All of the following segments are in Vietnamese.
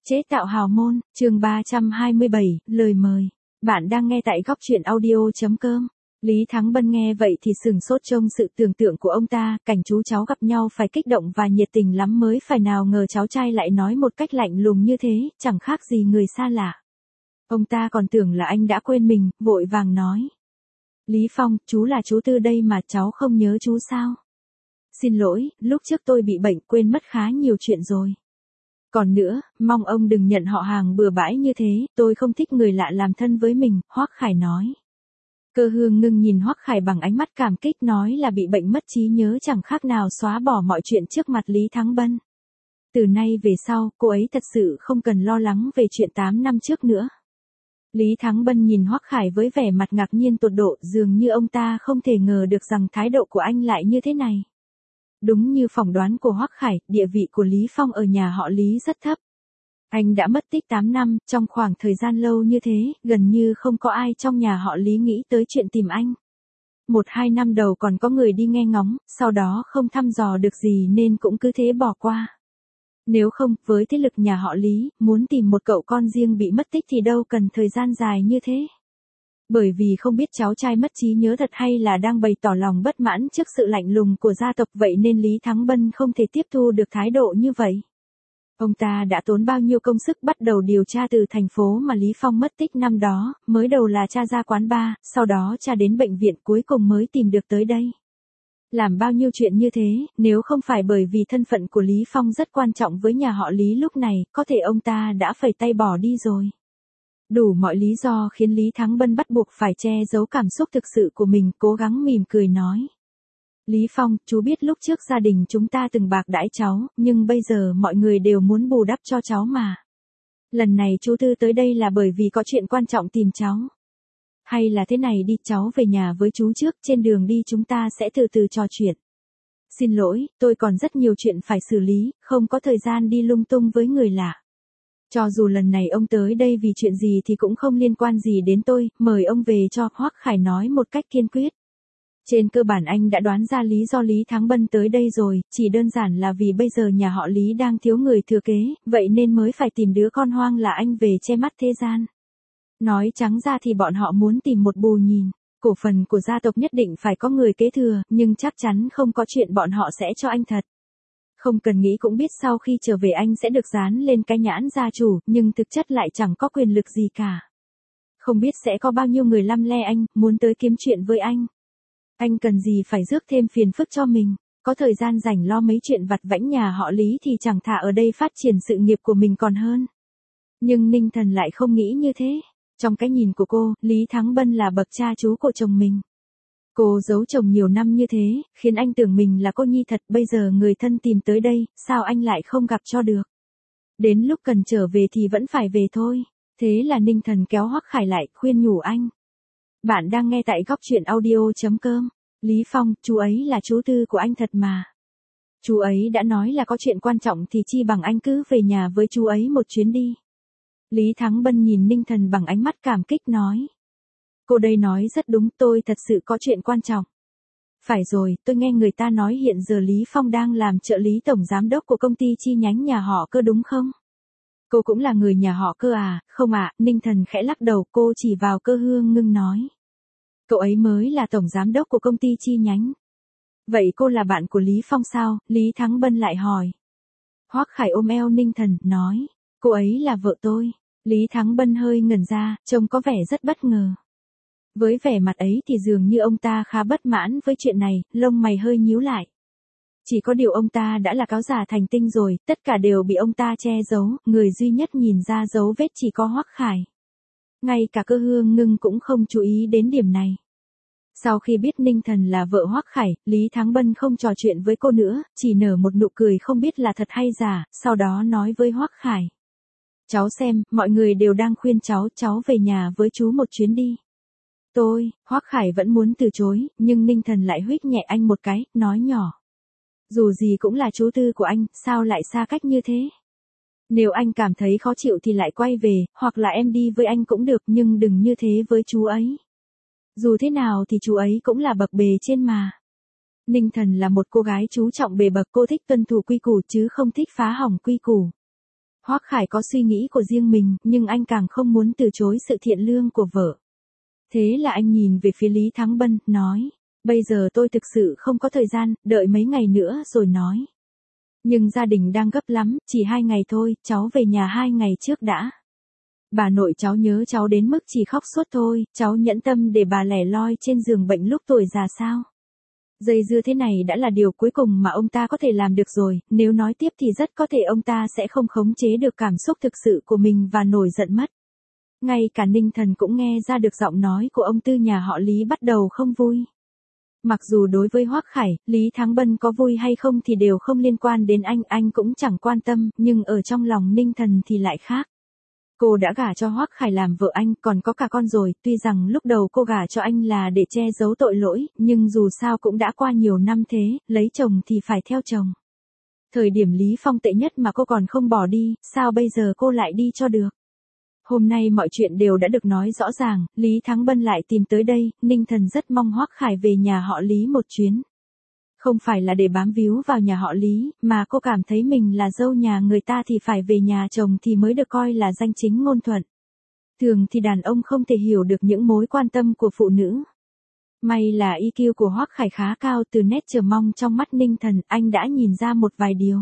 Chế tạo hào môn, chương 327, lời mời. Bạn đang nghe tại góc truyện audio.com. Lý Thắng Bân nghe vậy thì sừng sốt trông sự tưởng tượng của ông ta, cảnh chú cháu gặp nhau phải kích động và nhiệt tình lắm mới phải, nào ngờ cháu trai lại nói một cách lạnh lùng như thế, chẳng khác gì người xa lạ. Ông ta còn tưởng là anh đã quên mình, vội vàng nói. Lý Phong, chú là chú Tư đây mà, cháu không nhớ chú sao? Xin lỗi, lúc trước tôi bị bệnh quên mất khá nhiều chuyện rồi. Còn nữa, mong ông đừng nhận họ hàng bừa bãi như thế, tôi không thích người lạ làm thân với mình, Hoắc Khải nói. Cơ Hương ngưng nhìn Hoắc Khải bằng ánh mắt cảm kích, nói là bị bệnh mất trí nhớ chẳng khác nào xóa bỏ mọi chuyện trước mặt Lý Thắng Bân. Từ nay về sau, cô ấy thật sự không cần lo lắng về chuyện 8 năm trước nữa. Lý Thắng Bân nhìn Hoắc Khải với vẻ mặt ngạc nhiên tột độ, dường như ông ta không thể ngờ được rằng thái độ của anh lại như thế này. Đúng như phỏng đoán của Hoắc Khải, địa vị của Lý Phong ở nhà họ Lý rất thấp. Anh đã mất tích 8 năm, trong khoảng thời gian lâu như thế, gần như không có ai trong nhà họ Lý nghĩ tới chuyện tìm anh. 1-2 năm đầu còn có người đi nghe ngóng, sau đó không thăm dò được gì nên cũng cứ thế bỏ qua. Nếu không, với thế lực nhà họ Lý, muốn tìm một cậu con riêng bị mất tích thì đâu cần thời gian dài như thế. Bởi vì không biết cháu trai mất trí nhớ thật hay là đang bày tỏ lòng bất mãn trước sự lạnh lùng của gia tộc, vậy nên Lý Thắng Bân không thể tiếp thu được thái độ như vậy. Ông ta đã tốn bao nhiêu công sức bắt đầu điều tra từ thành phố mà Lý Phong mất tích năm đó, mới đầu là tra ra quán bar, sau đó tra đến bệnh viện, cuối cùng mới tìm được tới đây. Làm bao nhiêu chuyện như thế, nếu không phải bởi vì thân phận của Lý Phong rất quan trọng với nhà họ Lý lúc này, có thể ông ta đã phẩy tay bỏ đi rồi. Đủ mọi lý do khiến Lý Thắng Bân bắt buộc phải che giấu cảm xúc thực sự của mình, cố gắng mỉm cười nói. Lý Phong, chú biết lúc trước gia đình chúng ta từng bạc đãi cháu, nhưng bây giờ mọi người đều muốn bù đắp cho cháu mà. Lần này chú Tư tới đây là bởi vì có chuyện quan trọng tìm cháu. Hay là thế này đi, cháu về nhà với chú trước, trên đường đi chúng ta sẽ từ từ trò chuyện. Xin lỗi, tôi còn rất nhiều chuyện phải xử lý, không có thời gian đi lung tung với người lạ. Cho dù lần này ông tới đây vì chuyện gì thì cũng không liên quan gì đến tôi, mời ông về cho, Hoắc Khải nói một cách kiên quyết. Trên cơ bản anh đã đoán ra lý do Lý Thắng Bân tới đây rồi, chỉ đơn giản là vì bây giờ nhà họ Lý đang thiếu người thừa kế, vậy nên mới phải tìm đứa con hoang là anh về che mắt thế gian. Nói trắng ra thì bọn họ muốn tìm một bù nhìn, cổ phần của gia tộc nhất định phải có người kế thừa, nhưng chắc chắn không có chuyện bọn họ sẽ cho anh thật. Không cần nghĩ cũng biết sau khi trở về anh sẽ được dán lên cái nhãn gia chủ, nhưng thực chất lại chẳng có quyền lực gì cả. Không biết sẽ có bao nhiêu người lăm le anh, muốn tới kiếm chuyện với anh. Anh cần gì phải rước thêm phiền phức cho mình, có thời gian rảnh lo mấy chuyện vặt vãnh nhà họ Lý thì chẳng thà ở đây phát triển sự nghiệp của mình còn hơn. Nhưng Ninh Thần lại không nghĩ như thế. Trong cái nhìn của cô, Lý Thắng Bân là bậc cha chú của chồng mình. Cô giấu chồng nhiều năm như thế, khiến anh tưởng mình là cô nhi thật, bây giờ người thân tìm tới đây, sao anh lại không gặp cho được. Đến lúc cần trở về thì vẫn phải về thôi. Thế là Ninh Thần kéo Hoắc Khải lại, khuyên nhủ anh. Bạn đang nghe tại góc truyện audio.com. Lý Phong, chú ấy là chú Tư của anh thật mà. Chú ấy đã nói là có chuyện quan trọng thì chi bằng anh cứ về nhà với chú ấy một chuyến đi. Lý Thắng Bân nhìn Ninh Thần bằng ánh mắt cảm kích nói. Cô đây nói rất đúng, tôi thật sự có chuyện quan trọng. Phải rồi, tôi nghe người ta nói hiện giờ Lý Phong đang làm trợ lý tổng giám đốc của công ty chi nhánh nhà họ Cơ đúng không? Cô cũng là người nhà họ Cơ à? Không ạ, Ninh Thần khẽ lắc đầu, cô chỉ vào Cơ Hương ngưng nói. Cậu ấy mới là tổng giám đốc của công ty chi nhánh. Vậy cô là bạn của Lý Phong sao? Lý Thắng Bân lại hỏi. Hoắc Khải ôm eo Ninh Thần, nói. Cô ấy là vợ tôi. Lý Thắng Bân hơi ngẩn ra, trông có vẻ rất bất ngờ. Với vẻ mặt ấy thì dường như ông ta khá bất mãn với chuyện này, lông mày hơi nhíu lại. Chỉ có điều ông ta đã là cáo giả thành tinh rồi, tất cả đều bị ông ta che giấu, người duy nhất nhìn ra dấu vết chỉ có Hoắc Khải. Ngay cả Cơ Hương ngưng cũng không chú ý đến điểm này. Sau khi biết Ninh Thần là vợ Hoắc Khải, Lý Thắng Bân không trò chuyện với cô nữa, chỉ nở một nụ cười không biết là thật hay giả, sau đó nói với Hoắc Khải. Cháu xem, mọi người đều đang khuyên cháu về nhà với chú một chuyến đi. Hoắc Khải vẫn muốn từ chối, nhưng Ninh Thần lại huých nhẹ anh một cái, nói nhỏ. Dù gì cũng là chú Tư của anh, sao lại xa cách như thế? Nếu anh cảm thấy khó chịu thì lại quay về, hoặc là em đi với anh cũng được, nhưng đừng như thế với chú ấy. Dù thế nào thì chú ấy cũng là bậc bề trên mà. Ninh Thần là một cô gái chú trọng bề bậc, cô thích tuân thủ quy củ chứ không thích phá hỏng quy củ. Hoắc Khải có suy nghĩ của riêng mình, nhưng anh càng không muốn từ chối sự thiện lương của vợ. Thế là anh nhìn về phía Lý Thắng Bân, nói, bây giờ tôi thực sự không có thời gian, đợi mấy ngày nữa rồi nói. Nhưng gia đình đang gấp lắm, chỉ 2 ngày thôi, cháu về nhà 2 ngày trước đã. Bà nội cháu nhớ cháu đến mức chỉ khóc suốt thôi, cháu nhẫn tâm để bà lẻ loi trên giường bệnh lúc tuổi già sao? Dây dưa thế này đã là điều cuối cùng mà ông ta có thể làm được rồi, nếu nói tiếp thì rất có thể ông ta sẽ không khống chế được cảm xúc thực sự của mình và nổi giận mất. Ngay cả Ninh Thần cũng nghe ra được giọng nói của ông Tư nhà họ Lý bắt đầu không vui. Mặc dù đối với Hoắc Khải, Lý Thắng Bân có vui hay không thì đều không liên quan đến anh cũng chẳng quan tâm, nhưng ở trong lòng Ninh Thần thì lại khác. Cô đã gả cho Hoắc Khải làm vợ anh, còn có cả con rồi, tuy rằng lúc đầu cô gả cho anh là để che giấu tội lỗi, nhưng dù sao cũng đã qua nhiều năm thế, lấy chồng thì phải theo chồng. Thời điểm Lý Phong tệ nhất mà cô còn không bỏ đi, sao bây giờ cô lại đi cho được? Hôm nay mọi chuyện đều đã được nói rõ ràng, Lý Thắng Bân lại tìm tới đây, Ninh Thần rất mong Hoắc Khải về nhà họ Lý một chuyến. Không phải là để bám víu vào nhà họ Lý, mà cô cảm thấy mình là dâu nhà người ta thì phải về nhà chồng thì mới được coi là danh chính ngôn thuận. Thường thì đàn ông không thể hiểu được những mối quan tâm của phụ nữ. May là EQ của Hoắc Khải khá cao, từ nét chờ mong trong mắt Ninh Thần, anh đã nhìn ra một vài điều.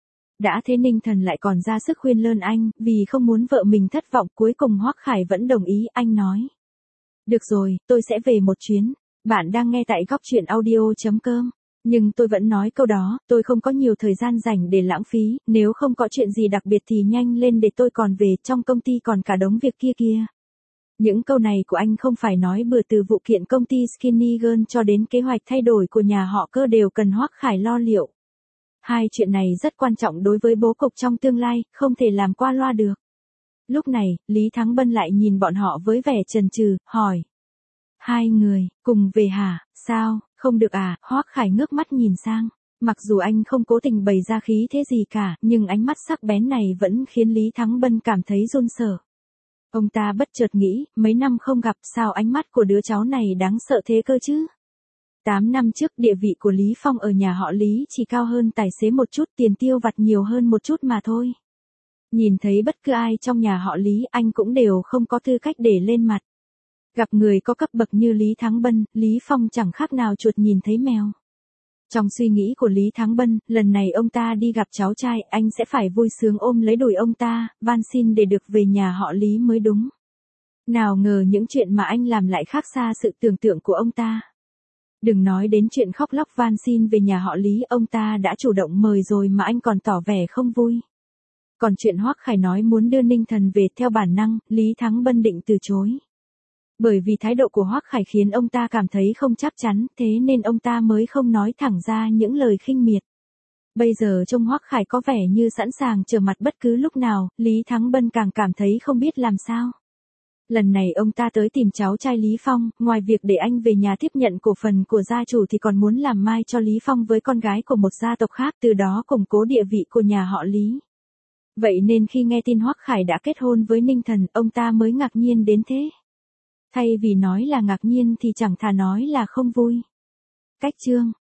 Đã thế Ninh Thần lại còn ra sức khuyên lơn anh, vì không muốn vợ mình thất vọng, cuối cùng Hoắc Khải vẫn đồng ý, anh nói. Được rồi, tôi sẽ về một chuyến. Bạn đang nghe tại góc truyện audio.com. Nhưng tôi vẫn nói câu đó, tôi không có nhiều thời gian rảnh để lãng phí, nếu không có chuyện gì đặc biệt thì nhanh lên để tôi còn về, trong công ty còn cả đống việc kia. Những câu này của anh không phải nói bừa, từ vụ kiện công ty Skinny Girl cho đến kế hoạch thay đổi của nhà họ Cơ đều cần Hoắc Khải lo liệu. Hai chuyện này rất quan trọng đối với bố cục trong tương lai, không thể làm qua loa được. Lúc này, Lý Thắng Bân lại nhìn bọn họ với vẻ chần chừ, hỏi. 2 người, cùng về hả, sao, không được à? Hoắc Khải ngước mắt nhìn sang. Mặc dù anh không cố tình bày ra khí thế gì cả, nhưng ánh mắt sắc bén này vẫn khiến Lý Thắng Bân cảm thấy run sợ. Ông ta bất chợt nghĩ, mấy năm không gặp sao ánh mắt của đứa cháu này đáng sợ thế cơ chứ? 8 năm trước địa vị của Lý Phong ở nhà họ Lý chỉ cao hơn tài xế một chút, tiền tiêu vặt nhiều hơn một chút mà thôi. Nhìn thấy bất cứ ai trong nhà họ Lý anh cũng đều không có tư cách để lên mặt. Gặp người có cấp bậc như Lý Thắng Bân, Lý Phong chẳng khác nào chuột nhìn thấy mèo. Trong suy nghĩ của Lý Thắng Bân, lần này ông ta đi gặp cháu trai, anh sẽ phải vui sướng ôm lấy đùi ông ta, van xin để được về nhà họ Lý mới đúng. Nào ngờ những chuyện mà anh làm lại khác xa sự tưởng tượng của ông ta. Đừng nói đến chuyện khóc lóc van xin về nhà họ Lý, ông ta đã chủ động mời rồi mà anh còn tỏ vẻ không vui. Còn chuyện Hoắc Khải nói muốn đưa Ninh Thần về, theo bản năng, Lý Thắng Bân định từ chối. Bởi vì thái độ của Hoắc Khải khiến ông ta cảm thấy không chắc chắn, thế nên ông ta mới không nói thẳng ra những lời khinh miệt. Bây giờ trông Hoắc Khải có vẻ như sẵn sàng trở mặt bất cứ lúc nào, Lý Thắng Bân càng cảm thấy không biết làm sao. Lần này ông ta tới tìm cháu trai Lý Phong, ngoài việc để anh về nhà tiếp nhận cổ phần của gia chủ thì còn muốn làm mai cho Lý Phong với con gái của một gia tộc khác, từ đó củng cố địa vị của nhà họ Lý. Vậy nên khi nghe tin Hoắc Khải đã kết hôn với Ninh Thần, ông ta mới ngạc nhiên đến thế. Thay vì nói là ngạc nhiên thì chẳng thà nói là không vui. Cách chương